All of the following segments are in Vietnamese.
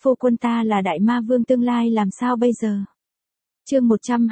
phu quân ta là đại ma vương tương lai làm sao bây giờ? Chương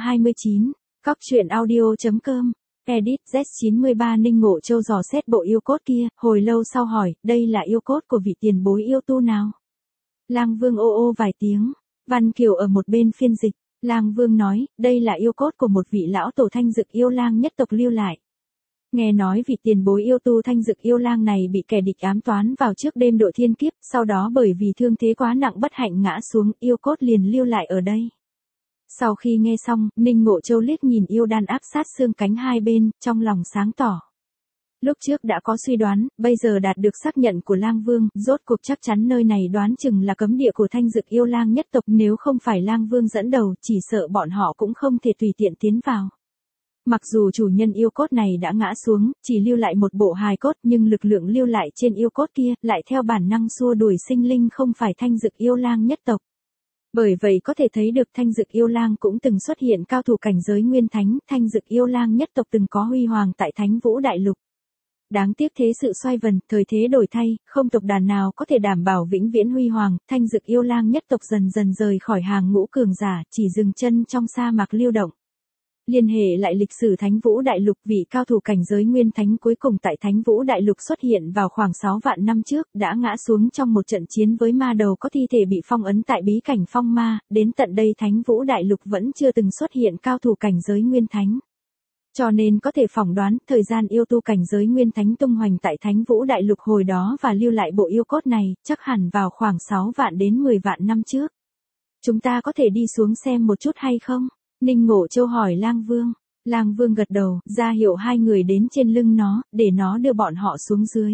129, Cóc truyện audio.com, edit Z93 Ninh Ngộ Châu dò xét bộ yêu cốt kia, hồi lâu sau hỏi, đây là yêu cốt của vị tiền bối yêu tu nào? Lang Vương ô ô vài tiếng, Văn Kiều ở một bên phiên dịch, Lang Vương nói, đây là yêu cốt của một vị lão tổ Thanh Dực Yêu Lang nhất tộc lưu lại. Nghe nói vị tiền bối yêu tu Thanh Dực Yêu Lang này bị kẻ địch ám toán vào trước đêm độ thiên kiếp, sau đó bởi vì thương thế quá nặng bất hạnh ngã xuống, yêu cốt liền lưu lại ở đây. Sau khi nghe xong, Ninh Ngộ Châu liếc nhìn yêu đan áp sát xương cánh hai bên, trong lòng sáng tỏ. Lúc trước đã có suy đoán, bây giờ đạt được xác nhận của Lang Vương, rốt cuộc chắc chắn nơi này đoán chừng là cấm địa của Thanh Dực Yêu Lang nhất tộc, nếu không phải Lang Vương dẫn đầu, chỉ sợ bọn họ cũng không thể tùy tiện tiến vào. Mặc dù chủ nhân yêu cốt này đã ngã xuống, chỉ lưu lại một bộ hài cốt, nhưng lực lượng lưu lại trên yêu cốt kia, lại theo bản năng xua đuổi sinh linh không phải Thanh Dực Yêu Lang nhất tộc. Bởi vậy có thể thấy được Thanh Dực Yêu Lang cũng từng xuất hiện cao thủ cảnh giới nguyên thánh, Thanh Dực Yêu Lang nhất tộc từng có huy hoàng tại Thánh Vũ Đại Lục. Đáng tiếc thế sự xoay vần, thời thế đổi thay, không tộc đàn nào có thể đảm bảo vĩnh viễn huy hoàng, Thanh Dực Yêu Lang nhất tộc dần dần rời khỏi hàng ngũ cường giả, chỉ dừng chân trong sa mạc lưu động. Liên hệ lại lịch sử Thánh Vũ Đại Lục, vị cao thủ cảnh giới nguyên thánh cuối cùng tại Thánh Vũ Đại Lục xuất hiện vào khoảng 6 vạn năm trước, đã ngã xuống trong một trận chiến với ma đầu có thi thể bị phong ấn tại bí cảnh phong ma, đến tận đây Thánh Vũ Đại Lục vẫn chưa từng xuất hiện cao thủ cảnh giới nguyên thánh. Cho nên có thể phỏng đoán, thời gian yêu tu cảnh giới nguyên thánh tung hoành tại Thánh Vũ Đại Lục hồi đó và lưu lại bộ yêu cốt này, chắc hẳn vào khoảng 6 vạn đến 10 vạn năm trước. Chúng ta có thể đi xuống xem một chút hay không? Ninh Ngộ Châu hỏi Lang Vương. Lang Vương gật đầu, ra hiệu hai người đến trên lưng nó, để nó đưa bọn họ xuống dưới.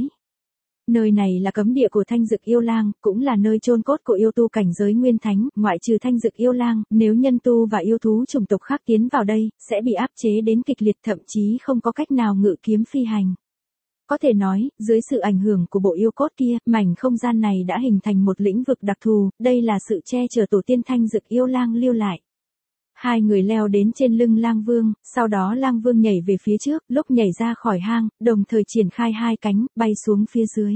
Nơi này là cấm địa của Thanh Dực Yêu Lang, cũng là nơi chôn cốt của yêu tu cảnh giới nguyên thánh, ngoại trừ Thanh Dực Yêu Lang, nếu nhân tu và yêu thú chủng tộc khác tiến vào đây, sẽ bị áp chế đến kịch liệt, thậm chí không có cách nào ngự kiếm phi hành. Có thể nói, dưới sự ảnh hưởng của bộ yêu cốt kia, mảnh không gian này đã hình thành một lĩnh vực đặc thù, đây là sự che chở tổ tiên Thanh Dực Yêu Lang lưu lại. Hai người leo đến trên lưng Lang Vương, sau đó Lang Vương nhảy về phía trước, lúc nhảy ra khỏi hang, đồng thời triển khai hai cánh, bay xuống phía dưới.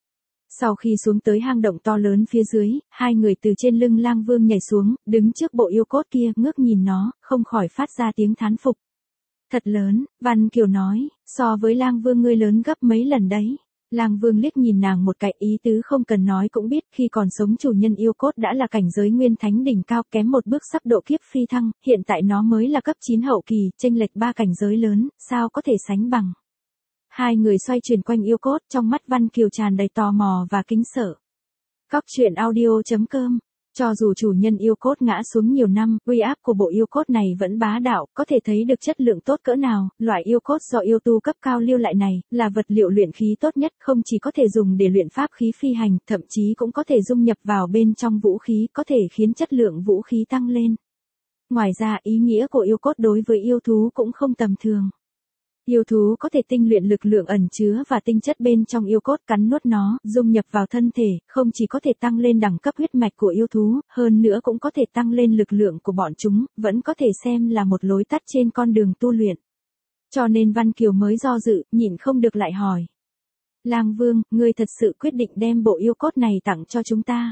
Sau khi xuống tới hang động to lớn phía dưới, hai người từ trên lưng Lang Vương nhảy xuống, đứng trước bộ yêu cốt kia, ngước nhìn nó, không khỏi phát ra tiếng thán phục. Thật lớn, Văn Kiều nói, so với Lang Vương ngươi lớn gấp mấy lần đấy. Lang Vương liếc nhìn nàng một cái, ý tứ không cần nói cũng biết, khi còn sống chủ nhân yêu cốt đã là cảnh giới nguyên thánh đỉnh cao, kém một bước sắp độ kiếp phi thăng, hiện tại nó mới là cấp 9 hậu kỳ, chênh lệch 3 cảnh giới lớn, sao có thể sánh bằng. Hai người xoay chuyển quanh yêu cốt, trong mắt Văn Kiều tràn đầy tò mò và kính sợ. Cóc truyện audio.com. Cho dù chủ nhân yêu cốt ngã xuống nhiều năm, uy áp của bộ yêu cốt này vẫn bá đạo, có thể thấy được chất lượng tốt cỡ nào, loại yêu cốt do yêu tu cấp cao lưu lại này, là vật liệu luyện khí tốt nhất, không chỉ có thể dùng để luyện pháp khí phi hành, thậm chí cũng có thể dung nhập vào bên trong vũ khí, có thể khiến chất lượng vũ khí tăng lên. Ngoài ra, ý nghĩa của yêu cốt đối với yêu thú cũng không tầm thường. Yêu thú có thể tinh luyện lực lượng ẩn chứa và tinh chất bên trong yêu cốt, cắn nuốt nó, dung nhập vào thân thể, không chỉ có thể tăng lên đẳng cấp huyết mạch của yêu thú, hơn nữa cũng có thể tăng lên lực lượng của bọn chúng, vẫn có thể xem là một lối tắt trên con đường tu luyện. Cho nên Văn Kiều mới do dự, nhịn không được lại hỏi. Lang Vương, ngươi thật sự quyết định đem bộ yêu cốt này tặng cho chúng ta?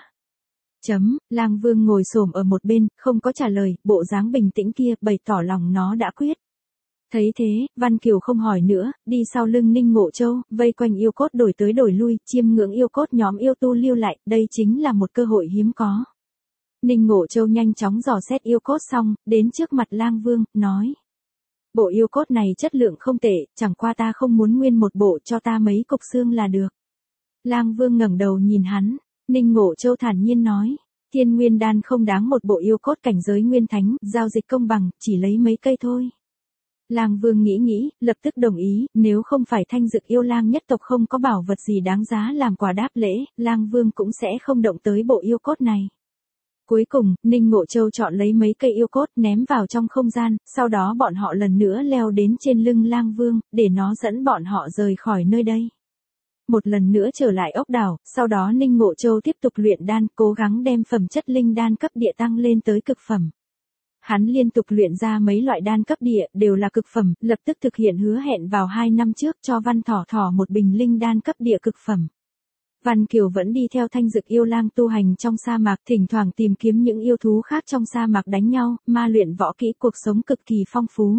Lang Vương ngồi xổm ở một bên, không có trả lời, bộ dáng bình tĩnh kia, bày tỏ lòng nó đã quyết. Thấy thế, Văn Kiều không hỏi nữa, đi sau lưng Ninh Ngộ Châu, vây quanh yêu cốt đổi tới đổi lui, chiêm ngưỡng yêu cốt nhóm yêu tu lưu lại, đây chính là một cơ hội hiếm có. Ninh Ngộ Châu nhanh chóng dò xét yêu cốt xong, đến trước mặt Lang Vương, nói. Bộ yêu cốt này chất lượng không tệ, chẳng qua ta không muốn nguyên một bộ, cho ta mấy cục xương là được. Lang Vương ngẩng đầu nhìn hắn, Ninh Ngộ Châu thản nhiên nói. Thiên Nguyên Đan không đáng một bộ yêu cốt cảnh giới nguyên thánh, giao dịch công bằng, chỉ lấy mấy cây thôi. Lang Vương nghĩ, lập tức đồng ý, nếu không phải Thanh Dực Yêu Lang nhất tộc không có bảo vật gì đáng giá làm quà đáp lễ, Lang Vương cũng sẽ không động tới bộ yêu cốt này. Cuối cùng, Ninh Ngộ Châu chọn lấy mấy cây yêu cốt ném vào trong không gian, sau đó bọn họ lần nữa leo đến trên lưng Lang Vương, để nó dẫn bọn họ rời khỏi nơi đây. Một lần nữa trở lại ốc đảo, sau đó Ninh Ngộ Châu tiếp tục luyện đan, cố gắng đem phẩm chất linh đan cấp địa tăng lên tới cực phẩm. Hắn liên tục luyện ra mấy loại đan cấp địa, đều là cực phẩm, lập tức thực hiện hứa hẹn vào 2 năm trước cho Văn Thỏ Thỏ một bình linh đan cấp địa cực phẩm. Văn Kiều vẫn đi theo Thanh Dực yêu lang tu hành trong sa mạc, thỉnh thoảng tìm kiếm những yêu thú khác trong sa mạc đánh nhau, ma luyện võ kỹ, cuộc sống cực kỳ phong phú.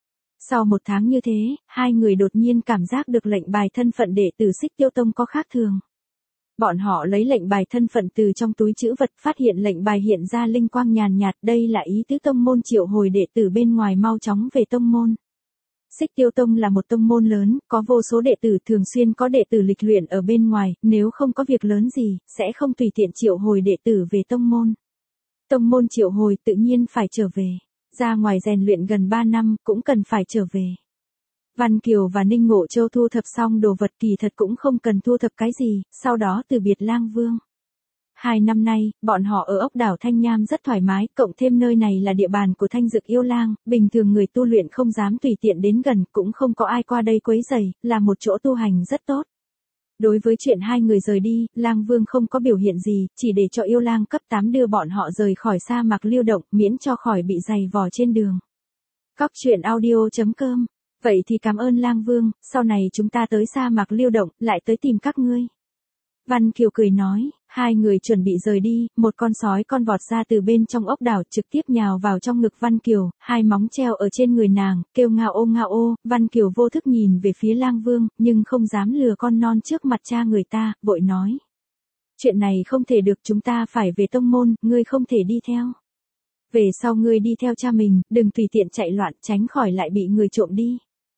Sau một tháng như thế, hai người đột nhiên cảm giác được lệnh bài thân phận đệ tử Xích Tiêu Tông có khác thường. Bọn họ lấy lệnh bài thân phận từ trong túi trữ vật, phát hiện lệnh bài hiện ra linh quang nhàn nhạt, đây là ý tứ tông môn triệu hồi đệ tử bên ngoài mau chóng về tông môn. Xích Tiêu Tông là một tông môn lớn, có vô số đệ tử, thường xuyên có đệ tử lịch luyện ở bên ngoài, nếu không có việc lớn gì, sẽ không tùy tiện triệu hồi đệ tử về tông môn. Tông môn triệu hồi tự nhiên phải trở về. Ra ngoài rèn luyện gần 3 năm, cũng cần phải trở về. Văn Kiều và Ninh Ngộ Châu thu thập xong đồ vật, kỳ thật cũng không cần thu thập cái gì, sau đó từ biệt Lang Vương. 2 năm nay, bọn họ ở ốc đảo Thanh Nham rất thoải mái, cộng thêm nơi này là địa bàn của Thanh Dực yêu lang, bình thường người tu luyện không dám tùy tiện đến gần, cũng không có ai qua đây quấy rầy, là một chỗ tu hành rất tốt. Đối với chuyện hai người rời đi, Lang Vương không có biểu hiện gì, chỉ để cho yêu lang cấp 8 đưa bọn họ rời khỏi sa mạc lưu động, miễn cho khỏi bị giày vò trên đường. Cóc truyện audio.com. Vậy thì cảm ơn Lang Vương, sau này chúng ta tới sa mạc lưu động, lại tới tìm các ngươi. Văn Kiều cười nói, hai người chuẩn bị rời đi, một con sói con vọt ra từ bên trong ốc đảo, trực tiếp nhào vào trong ngực Văn Kiều, hai móng treo ở trên người nàng, kêu ngao ô, Văn Kiều vô thức nhìn về phía Lang Vương, nhưng không dám lừa con non trước mặt cha người ta, vội nói. Chuyện này không thể được, chúng ta phải về tông môn, ngươi không thể đi theo. Về sau ngươi đi theo cha mình, đừng tùy tiện chạy loạn, tránh khỏi lại bị người trộm đi.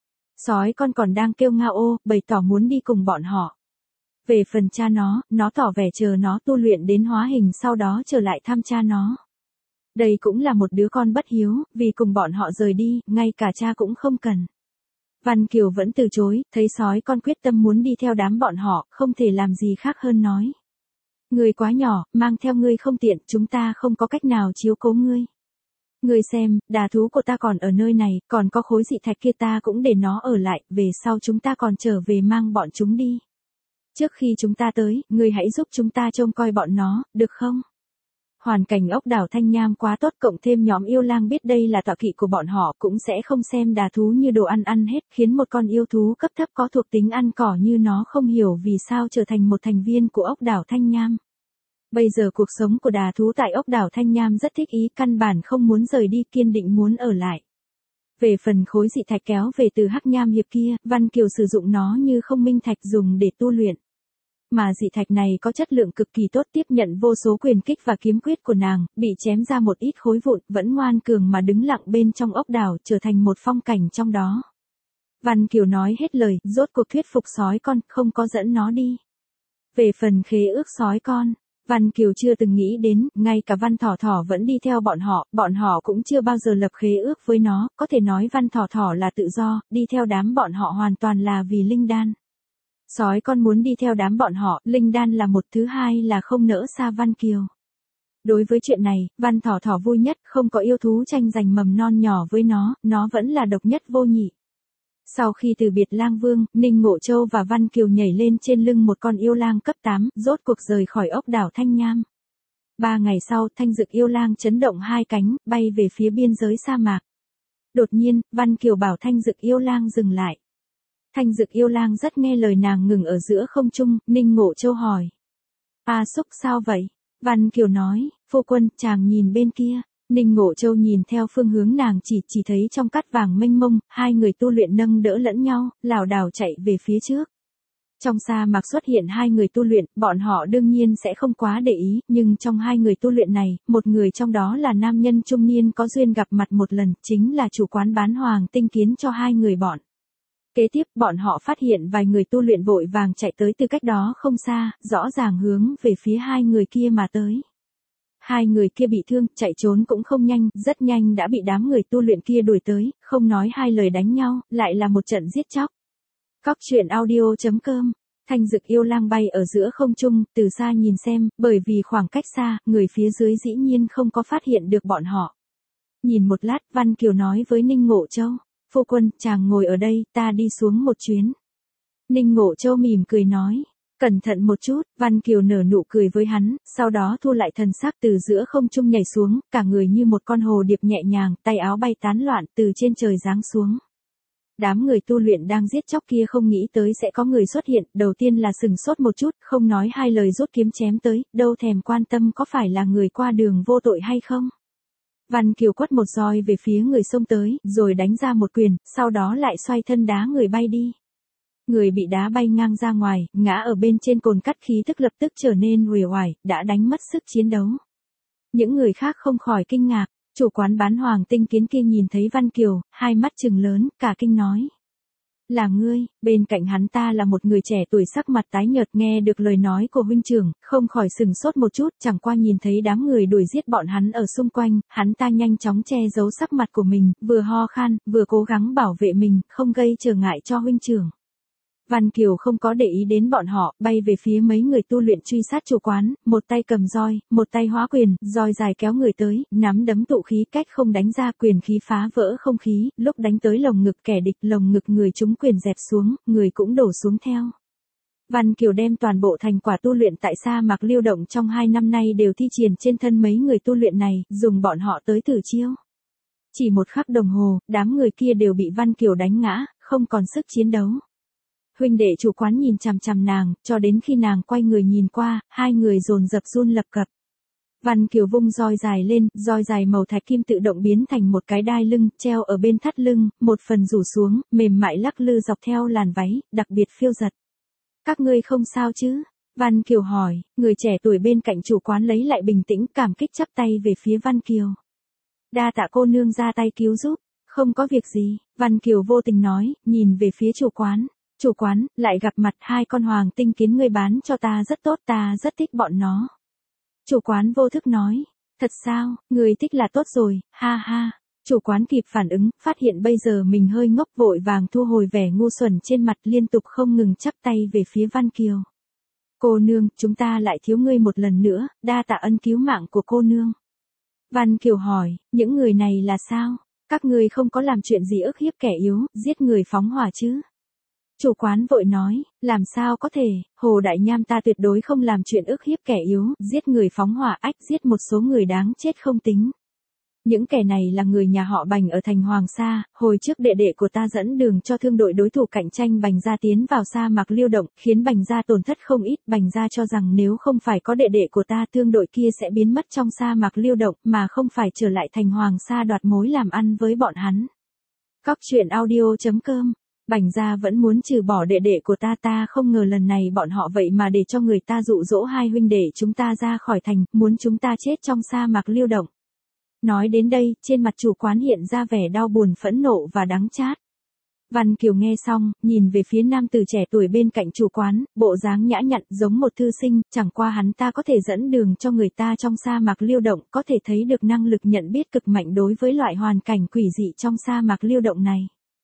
Sói con còn đang kêu ngao ô, bày tỏ muốn đi cùng bọn họ. Về phần cha nó tỏ vẻ chờ nó tu luyện đến hóa hình sau đó trở lại thăm cha nó. Đây cũng là một đứa con bất hiếu, vì cùng bọn họ rời đi, ngay cả cha cũng không cần. Văn Kiều vẫn từ chối, thấy sói con quyết tâm muốn đi theo đám bọn họ, không thể làm gì khác hơn nói. Ngươi quá nhỏ, mang theo ngươi không tiện, chúng ta không có cách nào chiếu cố ngươi. Ngươi xem, đà thú của ta còn ở nơi này, còn có khối dị thạch kia ta cũng để nó ở lại, về sau chúng ta còn trở về mang bọn chúng đi. Trước khi chúng ta tới, ngươi hãy giúp chúng ta trông coi bọn nó, được không? Hoàn cảnh ốc đảo Thanh Nham quá tốt, cộng thêm nhóm yêu lang biết đây là tọa kỵ của bọn họ cũng sẽ không xem đà thú như đồ ăn hết, khiến một con yêu thú cấp thấp có thuộc tính ăn cỏ như nó không hiểu vì sao trở thành một thành viên của ốc đảo Thanh Nham. Bây giờ cuộc sống của đà thú tại ốc đảo Thanh Nham rất thích ý, căn bản không muốn rời đi, kiên định muốn ở lại. Về phần khối dị thạch kéo về từ Hắc Nham Hiệp kia, Văn Kiều sử dụng nó như không minh thạch dùng để tu luyện. Mà dị thạch này có chất lượng cực kỳ tốt, tiếp nhận vô số quyền kích và kiếm quyết của nàng, bị chém ra một ít khối vụn, vẫn ngoan cường mà đứng lặng bên trong ốc đảo, trở thành một phong cảnh trong đó. Văn Kiều nói hết lời, rốt cuộc thuyết phục sói con, không có dẫn nó đi. Về phần khế ước sói con, Văn Kiều chưa từng nghĩ đến, ngay cả Văn Thỏ Thỏ vẫn đi theo bọn họ cũng chưa bao giờ lập khế ước với nó, có thể nói Văn Thỏ Thỏ là tự do, đi theo đám bọn họ hoàn toàn là vì linh đan. Sói con muốn đi theo đám bọn họ, linh đan là một, thứ hai là không nỡ xa Văn Kiều. Đối với chuyện này, Văn Thỏ Thỏ vui nhất, không có yêu thú tranh giành mầm non nhỏ với nó vẫn là độc nhất vô nhị. Sau khi từ biệt Lang Vương, Ninh Ngộ Châu và Văn Kiều nhảy lên trên lưng một con yêu lang cấp 8, rốt cuộc rời khỏi ốc đảo Thanh Nham. 3 ngày sau, Thanh Dực yêu lang chấn động hai cánh, bay về phía biên giới sa mạc. Đột nhiên, Văn Kiều bảo Thanh Dực yêu lang dừng lại. Thanh Dực yêu lang rất nghe lời nàng, ngừng ở giữa không trung. Ninh Ngộ Châu hỏi. Xúc sao vậy? Văn Kiều nói, phu quân, chàng nhìn bên kia. Ninh Ngộ Châu nhìn theo phương hướng nàng chỉ thấy trong cát vàng mênh mông, hai người tu luyện nâng đỡ lẫn nhau, lảo đảo chạy về phía trước. Trong sa mạc xuất hiện hai người tu luyện, bọn họ đương nhiên sẽ không quá để ý, nhưng trong hai người tu luyện này, một người trong đó là nam nhân trung niên có duyên gặp mặt một lần, chính là chủ quán bán hoàng tinh kiến cho hai người bọn. Kế tiếp, bọn họ phát hiện vài người tu luyện vội vàng chạy tới từ cách đó không xa, rõ ràng hướng về phía hai người kia mà tới. Hai người kia bị thương, chạy trốn cũng không nhanh, rất nhanh đã bị đám người tu luyện kia đuổi tới, không nói hai lời đánh nhau, lại là một trận giết chóc. Cóc truyện audio.com. Thanh Dực yêu lang bay ở giữa không trung, từ xa nhìn xem, bởi vì khoảng cách xa, người phía dưới dĩ nhiên không có phát hiện được bọn họ. Nhìn một lát, Văn Kiều nói với Ninh Ngộ Châu, phu quân, chàng ngồi ở đây, ta đi xuống một chuyến. Ninh Ngộ Châu mỉm cười nói, cẩn thận một chút. Văn Kiều nở nụ cười với hắn, sau đó thu lại thần sắc, từ giữa không trung nhảy xuống, cả người như một con hồ điệp nhẹ nhàng, tay áo bay tán loạn, từ trên trời giáng xuống. Đám người tu luyện đang giết chóc kia không nghĩ tới sẽ có người xuất hiện, đầu tiên là sừng sốt một chút, không nói hai lời rút kiếm chém tới, đâu thèm quan tâm có phải là người qua đường vô tội hay không. Văn Kiều quất một roi về phía người xông tới, rồi đánh ra một quyền, sau đó lại xoay thân đá người bay đi. Người bị đá bay ngang ra ngoài, ngã ở bên trên cồn cắt, khí tức lập tức trở nên uể oải, đã đánh mất sức chiến đấu. Những người khác không khỏi kinh ngạc, chủ quán bán hoàng tinh kiến kia nhìn thấy Văn Kiều, hai mắt trừng lớn, cả kinh nói. Là ngươi, bên cạnh hắn ta là một người trẻ tuổi sắc mặt tái nhợt, nghe được lời nói của huynh trưởng, không khỏi sừng sốt một chút, chẳng qua nhìn thấy đám người đuổi giết bọn hắn ở xung quanh, hắn ta nhanh chóng che giấu sắc mặt của mình, vừa ho khan, vừa cố gắng bảo vệ mình, không gây trở ngại cho huynh trưởng. Văn Kiều không có để ý đến bọn họ, bay về phía mấy người tu luyện truy sát chủ quán, một tay cầm roi, một tay hóa quyền, roi dài kéo người tới, nắm đấm tụ khí, cách không đánh ra, quyền khí phá vỡ không khí, lúc đánh tới lồng ngực kẻ địch, lồng ngực người trúng quyền dẹp xuống, người cũng đổ xuống theo. Văn Kiều đem toàn bộ thành quả tu luyện tại sa mạc Lưu Động trong 2 năm nay đều thi triển trên thân mấy người tu luyện này, dùng bọn họ tới thử chiêu. Chỉ một khắc đồng hồ, đám người kia đều bị Văn Kiều đánh ngã, không còn sức chiến đấu. Huynh đệ chủ quán nhìn chằm chằm nàng, cho đến khi nàng quay người nhìn qua, hai người dồn dập run lập cập. Văn Kiều vung roi dài lên, roi dài màu thạch kim tự động biến thành một cái đai lưng, treo ở bên thắt lưng, một phần rủ xuống, mềm mại lắc lư dọc theo làn váy, đặc biệt phiêu giật. Các ngươi không sao chứ? Văn Kiều hỏi, người trẻ tuổi bên cạnh chủ quán lấy lại bình tĩnh, cảm kích chắp tay về phía Văn Kiều. Đa tạ cô nương ra tay cứu giúp, không có việc gì, Văn Kiều vô tình nói, nhìn về phía chủ quán. Chủ quán, lại gặp mặt, hai con hoàng tinh kiến ngươi bán cho ta rất tốt, ta rất thích bọn nó. Chủ quán vô thức nói, thật sao, người thích là tốt rồi, ha ha. Chủ quán kịp phản ứng, phát hiện bây giờ mình hơi ngốc, vội vàng thu hồi vẻ ngu xuẩn trên mặt, liên tục không ngừng chắp tay về phía Văn Kiều. Cô nương, chúng ta lại thiếu ngươi một lần nữa, đa tạ ân cứu mạng của cô nương. Văn Kiều hỏi, những người này là sao? Các ngươi không có làm chuyện gì ức hiếp kẻ yếu, giết người phóng hỏa chứ? Chủ quán vội nói, làm sao có thể, Hồ Đại Nham ta tuyệt đối không làm chuyện ức hiếp kẻ yếu, giết người phóng hỏa, giết một số người đáng chết không tính. Những kẻ này là người nhà họ Bành ở thành Hoàng Sa, hồi trước đệ đệ của ta dẫn đường cho thương đội đối thủ cạnh tranh Bành gia tiến vào sa mạc Lưu Động, khiến Bành gia tổn thất không ít, Bành gia cho rằng nếu không phải có đệ đệ của ta, thương đội kia sẽ biến mất trong sa mạc Lưu Động, mà không phải trở lại thành Hoàng Sa đoạt mối làm ăn với bọn hắn. Cóc truyện audio.com. Bành gia vẫn muốn trừ bỏ đệ đệ của ta, không ngờ lần này bọn họ vậy mà để cho người ta dụ dỗ hai huynh đệ chúng ta ra khỏi thành, muốn chúng ta chết trong sa mạc Lưu Động. Nói đến đây, trên mặt chủ quán hiện ra vẻ đau buồn, phẫn nộ và đắng chát. Văn Kiều nghe xong, nhìn về phía nam tử trẻ tuổi bên cạnh chủ quán, bộ dáng nhã nhặn giống một thư sinh, chẳng qua hắn ta có thể dẫn đường cho người ta trong sa mạc Lưu Động, có thể thấy được năng lực nhận biết cực mạnh đối với loại hoàn cảnh quỷ dị trong sa mạc Lưu Động này.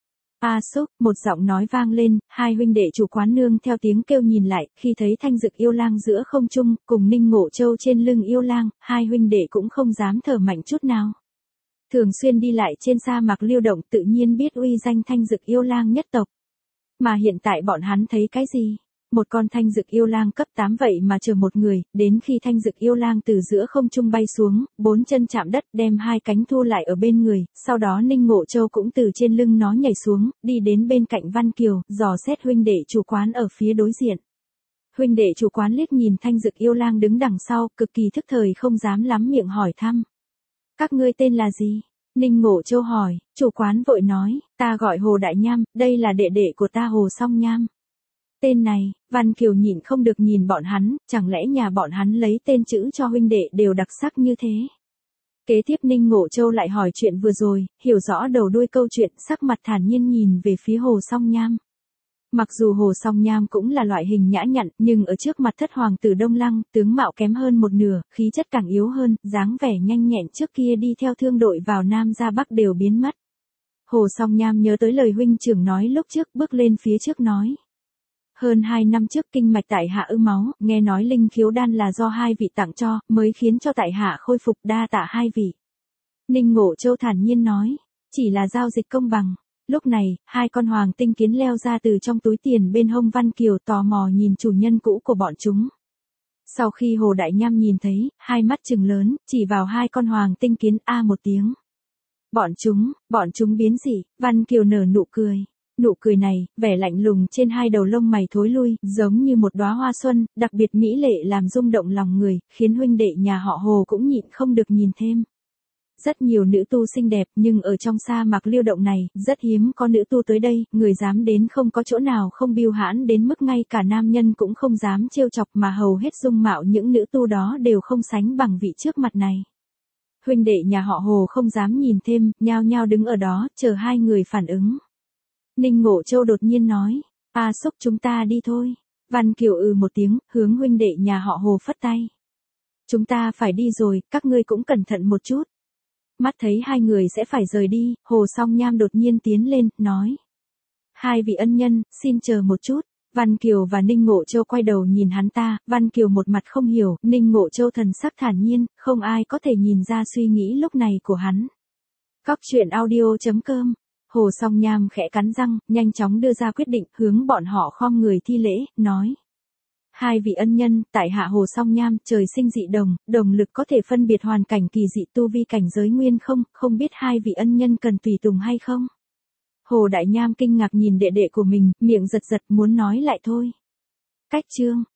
A Xúc, một giọng nói vang lên, hai huynh đệ chủ quán nương theo tiếng kêu nhìn lại, khi thấy Thanh Dực yêu lang giữa không trung, cùng Ninh Ngộ Châu trên lưng yêu lang, hai huynh đệ cũng không dám thở mạnh chút nào. Thường xuyên đi lại trên sa mạc Lưu Động, tự nhiên biết uy danh Thanh Dực yêu lang nhất tộc. Mà hiện tại bọn hắn thấy cái gì? Một con Thanh Dực yêu lang cấp 8 vậy mà chờ một người, đến khi Thanh Dực yêu lang từ giữa không trung bay xuống, 4 chân chạm đất, đem hai cánh thu lại ở bên người, sau đó Ninh Ngộ Châu cũng từ trên lưng nó nhảy xuống, đi đến bên cạnh Văn Kiều, dò xét huynh đệ chủ quán ở phía đối diện. Huynh đệ chủ quán liếc nhìn Thanh Dực yêu lang đứng đằng sau, cực kỳ thức thời, không dám lắm miệng hỏi thăm. Các ngươi tên là gì? Ninh Ngộ Châu hỏi, chủ quán vội nói, ta gọi Hồ Đại Nham, đây là đệ đệ của ta Hồ Song Nham. Tên này, Văn Kiều nhịn không được nhìn bọn hắn, chẳng lẽ nhà bọn hắn lấy tên chữ cho huynh đệ đều đặc sắc như thế. Kế tiếp Ninh Ngộ Châu lại hỏi chuyện vừa rồi, hiểu rõ đầu đuôi câu chuyện, sắc mặt thản nhiên nhìn về phía Hồ Song Nham. Mặc dù Hồ Song Nham cũng là loại hình nhã nhặn, nhưng ở trước mặt thất hoàng tử Đông Lăng, tướng mạo kém hơn một nửa, khí chất càng yếu hơn, dáng vẻ nhanh nhẹn trước kia đi theo thương đội vào Nam ra Bắc đều biến mất. Hồ Song Nham nhớ tới lời huynh trưởng nói lúc trước, bước lên phía trước nói. Hơn 2 năm trước kinh mạch tại hạ ứ máu, nghe nói linh khiếu đan là do hai vị tặng cho, mới khiến cho tại hạ khôi phục, đa tạ hai vị. Ninh Ngộ Châu thản nhiên nói, chỉ là giao dịch công bằng. Lúc này, hai con hoàng tinh kiến leo ra từ trong túi tiền bên hông Văn Kiều, tò mò nhìn chủ nhân cũ của bọn chúng. Sau khi Hồ Đại Nham nhìn thấy, hai mắt trừng lớn, chỉ vào hai con hoàng tinh kiến, a một tiếng. Bọn chúng biến dị, Văn Kiều nở nụ cười. nụ cười này, vẻ lạnh lùng trên hai đầu lông mày thối lui, giống như một đóa hoa xuân, đặc biệt mỹ lệ làm rung động lòng người, khiến huynh đệ nhà họ Hồ cũng nhịn không được nhìn thêm. Rất nhiều nữ tu xinh đẹp, nhưng ở trong sa mạc Liêu Động này, rất hiếm có nữ tu tới đây, người dám đến không có chỗ nào không biêu hãn đến mức ngay cả nam nhân cũng không dám trêu chọc, mà hầu hết dung mạo những nữ tu đó đều không sánh bằng vị trước mặt này. Huynh đệ nhà họ Hồ không dám nhìn thêm, nhao nhao đứng ở đó, chờ hai người phản ứng. Ninh Ngộ Châu đột nhiên nói, A Xúc chúng ta đi thôi. Văn Kiều một tiếng, hướng huynh đệ nhà họ Hồ phất tay. Chúng ta phải đi rồi, các ngươi cũng cẩn thận một chút. Mắt thấy hai người sẽ phải rời đi, Hồ Song Nham đột nhiên tiến lên, nói. Hai vị ân nhân, xin chờ một chút. Văn Kiều và Ninh Ngộ Châu quay đầu nhìn hắn ta, Văn Kiều một mặt không hiểu, Ninh Ngộ Châu thần sắc thản nhiên, không ai có thể nhìn ra suy nghĩ lúc này của hắn. Cóc truyện audio.com. Hồ Song Nham khẽ cắn răng, nhanh chóng đưa ra quyết định, hướng bọn họ khom người thi lễ, nói. Hai vị ân nhân, tại hạ Hồ Song Nham, trời sinh dị đồng, đồng lực có thể phân biệt hoàn cảnh kỳ dị tu vi cảnh giới nguyên không biết hai vị ân nhân cần tùy tùng hay không? Hồ Đại Nham kinh ngạc nhìn đệ đệ của mình, miệng giật giật muốn nói lại thôi. Cách chương.